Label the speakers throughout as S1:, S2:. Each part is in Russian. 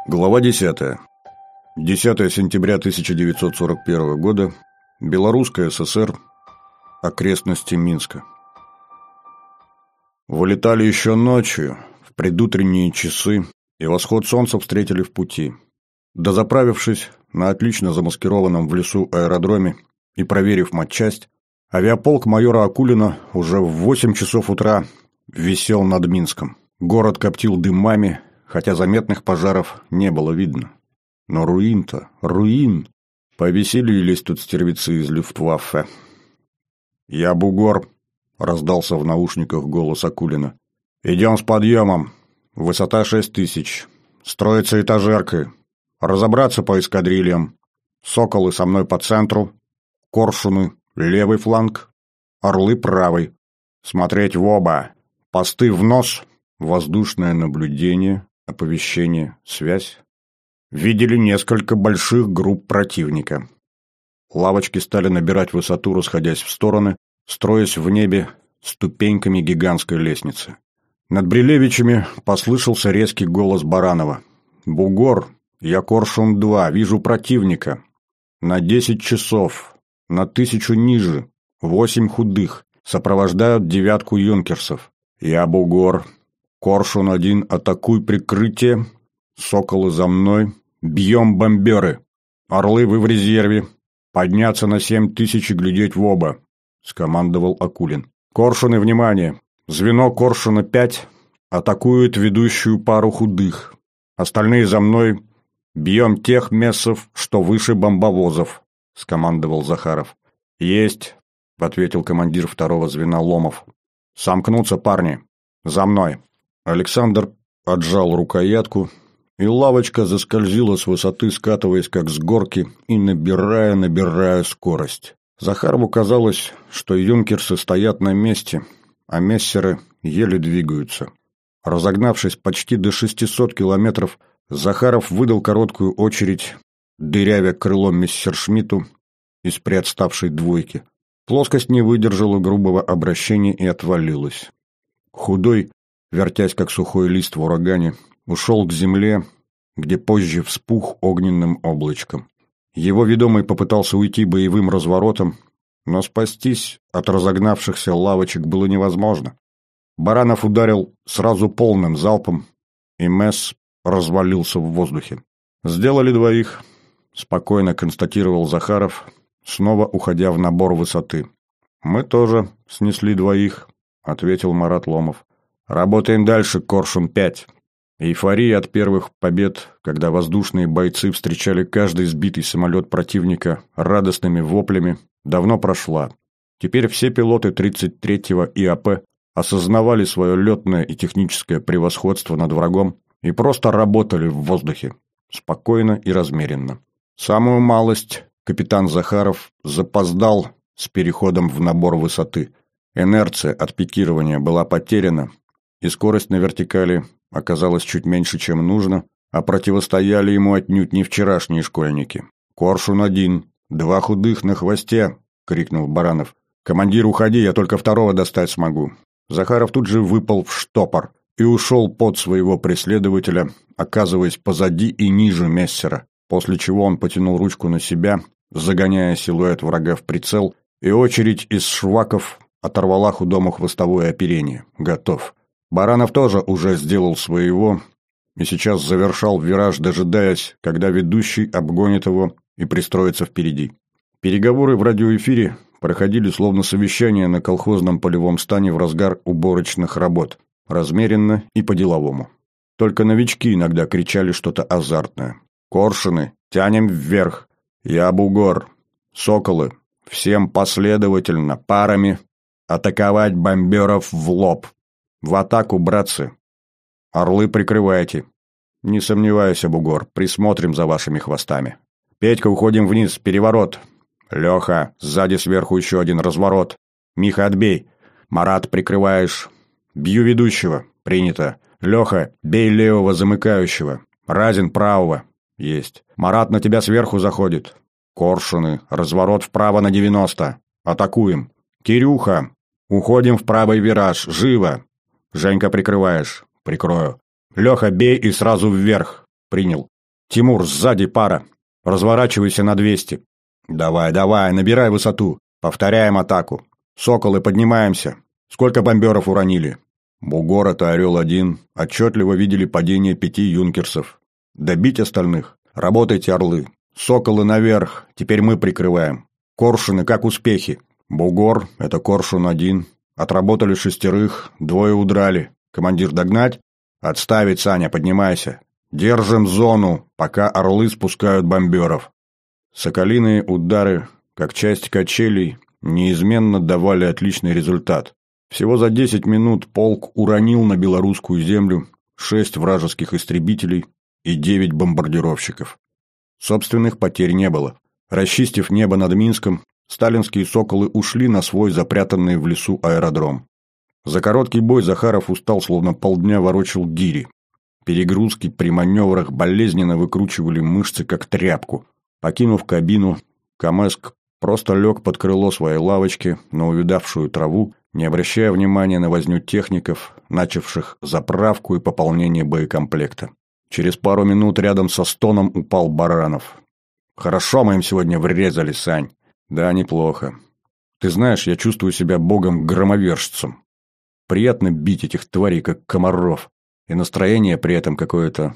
S1: Глава 10. 10 сентября 1941 года. Белорусская ССР. Окрестности Минска. Вылетали еще ночью, в предутренние часы, и восход солнца встретили в пути. Дозаправившись на отлично замаскированном в лесу аэродроме и проверив матчасть, авиаполк майора Акулина уже в 8 часов утра висел над Минском. Город коптил дымами, хотя заметных пожаров не было видно. Но руин-то, руин! Повеселились тут стервецы из Люфтваффе. «Я бугор», — раздался в наушниках голос Акулина. «Идем с подъемом. Высота 6000. Строится этажеркой. Разобраться по эскадрильям. Соколы со мной по центру. Коршуны — левый фланг. Орлы — правый. Смотреть в оба. Посты в нос. Воздушное наблюдение, оповещение, связь. Видели несколько больших групп противника. Лавочки стали набирать высоту, расходясь в стороны, строясь в небе ступеньками гигантской лестницы. Над Брилевичами послышался резкий голос Баранова. «Бугор, я Коршун-2, вижу противника. На 10 часов, на 1000 ниже, 8 худых, сопровождают 9 юнкерсов. Я Бугор, Коршун-1, атакуй прикрытие, соколы за мной, бьем бомберы. Орлы, вы в резерве. Подняться на 7000 и глядеть в оба», — скомандовал Акулин. «Коршуны, внимание! Звено Коршуна-5 атакует ведущую пару худых. Остальные за мной. Бьем тех мессов, что выше бомбовозов», — скомандовал Захаров. «Есть», — ответил командир второго звена Ломов. «Сомкнуться, парни. За мной». Александр отжал рукоятку, и лавочка заскользила с высоты, скатываясь как с горки и набирая скорость. Захарову казалось, что юнкерсы стоят на месте, а мессеры еле двигаются. Разогнавшись почти до 600 километров, Захаров выдал короткую очередь, дырявя крылом мессершмитту из приотставшей двойки. Плоскость не выдержала грубого обращения и отвалилась. Худой, вертясь как сухой лист в урагане, ушел к земле, где позже вспух огненным облачком. Его ведомый попытался уйти боевым разворотом, но спастись от разогнавшихся лавочек было невозможно. Баранов ударил сразу полным залпом, и месс развалился в воздухе. «Сделали двоих», — спокойно констатировал Захаров, снова уходя в набор высоты. «Мы тоже снесли двоих», — ответил Марат Ломов. «Работаем дальше, Коршун-5». Эйфория от первых побед, когда воздушные бойцы встречали каждый сбитый самолет противника радостными воплями, давно прошла. Теперь все пилоты 33-го ИАП осознавали свое летное и техническое превосходство над врагом и просто работали в воздухе, спокойно и размеренно. Самую малость капитан Захаров запоздал с переходом в набор высоты. Инерция от пикирования была потеряна, и скорость на вертикали оказалась чуть меньше, чем нужно, а противостояли ему отнюдь не вчерашние школьники. «Коршун-1, 2 худых на хвосте!» — крикнул Баранов. «Командир, уходи, я только второго достать смогу». Захаров тут же выпал в штопор и ушел под своего преследователя, оказываясь позади и ниже мессера, после чего он потянул ручку на себя, загоняя силуэт врага в прицел, и очередь из шваков оторвала худому хвостовое оперение. Готов. Баранов тоже уже сделал своего и сейчас завершал вираж, дожидаясь, когда ведущий обгонит его и пристроится впереди. Переговоры в радиоэфире проходили словно совещание на колхозном полевом стане в разгар уборочных работ, размеренно и по-деловому. Только новички иногда кричали что-то азартное. «Коршуны, тянем вверх! Я бугор! Соколы, всем последовательно, парами, атаковать бомберов в лоб! В атаку, братцы! Орлы прикрывайте! Не сомневайся, бугор, присмотрим за вашими хвостами! Петька, уходим вниз, переворот! Леха, сзади сверху еще один разворот! Миха, отбей! Марат, прикрываешь! Бью ведущего! Принято! Леха, бей левого замыкающего! Разин, правого! Есть! Марат, на тебя сверху заходит! Коршуны, разворот вправо на 90! Атакуем! Кирюха, уходим в правый вираж! Живо! Женька, прикрываешь. Прикрою. Леха, бей и сразу вверх. Принял. Тимур, сзади пара. Разворачивайся на 200. Давай, давай, набирай высоту. Повторяем атаку. Соколы, поднимаемся. Сколько бомберов уронили? Бугор — это Орел-1. Отчетливо видели падение 5 юнкерсов. Добить остальных? Работайте, орлы. Соколы наверх. Теперь мы прикрываем. Коршуны, как успехи? Бугор — это Коршун-1. Отработали 6, 2 удрали. Командир, догнать? Отставить, Саня, поднимайся. Держим зону, пока орлы спускают бомберов. Соколиные удары, как часть качелей, неизменно давали отличный результат. Всего за 10 минут полк уронил на белорусскую землю 6 вражеских истребителей и 9 бомбардировщиков. Собственных потерь не было. Расчистив небо над Минском, сталинские «Соколы» ушли на свой запрятанный в лесу аэродром. За короткий бой Захаров устал, словно полдня ворочал гири. Перегрузки при маневрах болезненно выкручивали мышцы, как тряпку. Покинув кабину, Камэск просто лег под крыло своей лавочки на увядавшую траву, не обращая внимания на возню техников, начавших заправку и пополнение боекомплекта. Через пару минут рядом со стоном упал Баранов. «Хорошо мы им сегодня врезали, Сань». «Да, неплохо. Ты знаешь, я чувствую себя богом-громовержцем. Приятно бить этих тварей, как комаров. И настроение при этом какое-то,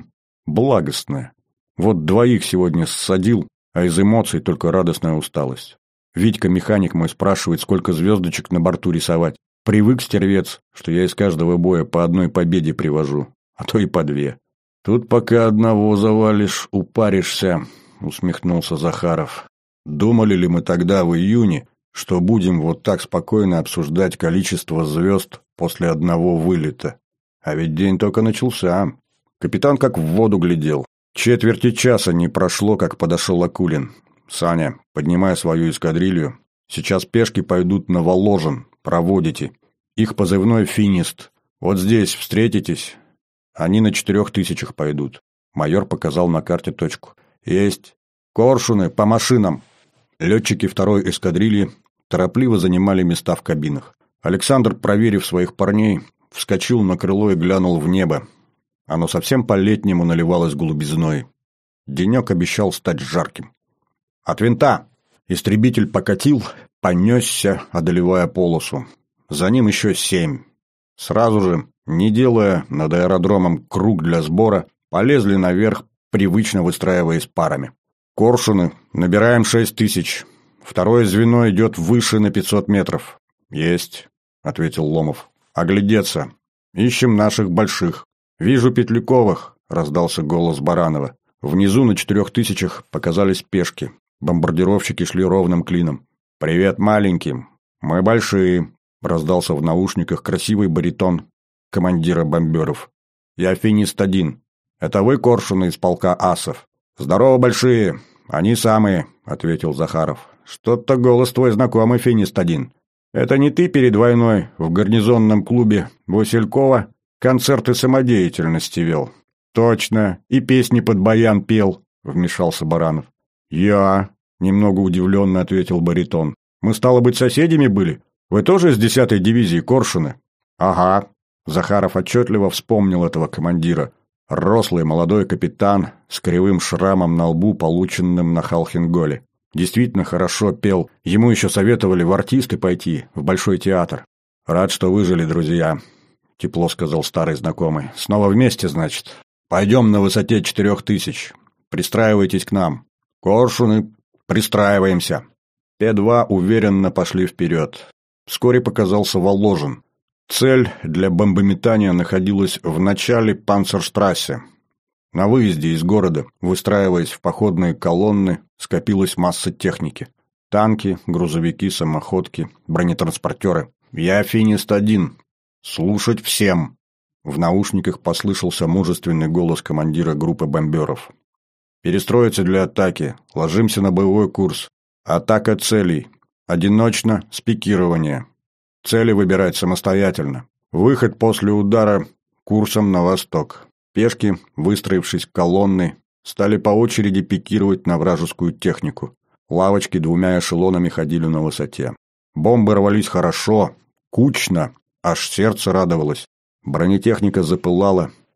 S1: благостное. Вот 2 сегодня ссадил, а из эмоций только радостная усталость. Витька, механик мой, спрашивает, сколько звездочек на борту рисовать. Привык, стервец, что я из каждого боя по 1 победе привожу, а то и по 2. Тут пока одного завалишь, упаришься», — усмехнулся Захаров. «Думали ли мы тогда в июне, что будем вот так спокойно обсуждать количество звезд после одного вылета? А ведь день только начался». Капитан как в воду глядел. Четверти часа не прошло, как подошел Акулин. «Саня, поднимай свою эскадрилью. Сейчас пешки пойдут на Воложен. Проводите. Их позывной «Финист». Вот здесь встретитесь. Они на 4000 пойдут». Майор показал на карте точку. «Есть. Коршуны, по машинам». Летчики 2-й эскадрильи торопливо занимали места в кабинах. Александр, проверив своих парней, вскочил на крыло и глянул в небо. Оно совсем по-летнему наливалось голубизной. Денек обещал стать жарким. «От винта!» Истребитель покатил, понесся, одолевая полосу. За ним еще 7. Сразу же, не делая над аэродромом круг для сбора, полезли наверх, привычно выстраиваясь парами. «Коршуны, набираем 6000. Второе звено идет выше на 500 метров». «Есть», — ответил Ломов. «Оглядеться. Ищем наших больших». «Вижу Петлюковых», — раздался голос Баранова. Внизу на 4000 показались пешки. Бомбардировщики шли ровным клином. «Привет маленьким. Мы большие», — раздался в наушниках красивый баритон командира бомберов. «Я Финист-1. Это вы, Коршуны, из полка асов?» «Здорово, большие. Они самые», — ответил Захаров. «Что-то голос твой знакомый, Финист-1. Это не ты перед войной в гарнизонном клубе Василькова концерты самодеятельности вел?» «Точно. И песни под баян пел», — вмешался Баранов. «Я», — немного удивленно ответил баритон. «Мы, стало быть, соседями были? Вы тоже из 10-й дивизии, Коршуны?» «Ага». Захаров отчетливо вспомнил этого командира. Рослый молодой капитан с кривым шрамом на лбу, полученным на Халхинголе. Действительно хорошо пел. Ему еще советовали в артисты пойти, в Большой театр. «Рад, что выжили, друзья», — тепло сказал старый знакомый. «Снова вместе, значит? Пойдем на высоте 4000. Пристраивайтесь к нам». «Коршуны, пристраиваемся». П-2 уверенно пошли вперед. Вскоре показался Воложен. Цель для бомбометания находилась в начале Панцерштрассе. На выезде из города, выстраиваясь в походные колонны, скопилась масса техники. Танки, грузовики, самоходки, бронетранспортеры. «Я Финист-1. Слушать всем!» В наушниках послышался мужественный голос командира группы бомберов. «Перестроиться для атаки. Ложимся на боевой курс. Атака целей. Одиночно, с пикирования. Цели выбирать самостоятельно. Выход после удара курсом на восток». Пешки, выстроившись колонной, стали по очереди пикировать на вражескую технику. Лавочки 2 эшелонами ходили на высоте. Бомбы рвались хорошо, кучно, аж сердце радовалось. Бронетехника запылала.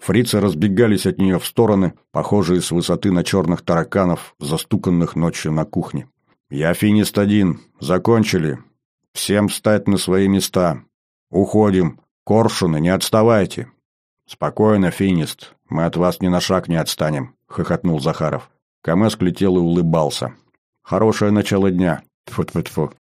S1: Фрицы разбегались от нее в стороны, похожие с высоты на черных тараканов, застуканных ночью на кухне. «Я Финист-1. Закончили. Всем встать на свои места. Уходим. Коршуны, не отставайте». «Спокойно, Финист. Мы от вас ни на шаг не отстанем», — хохотнул Захаров. Камэск летел и улыбался. «Хорошее начало дня. Тьфу-тьфу-тьфу.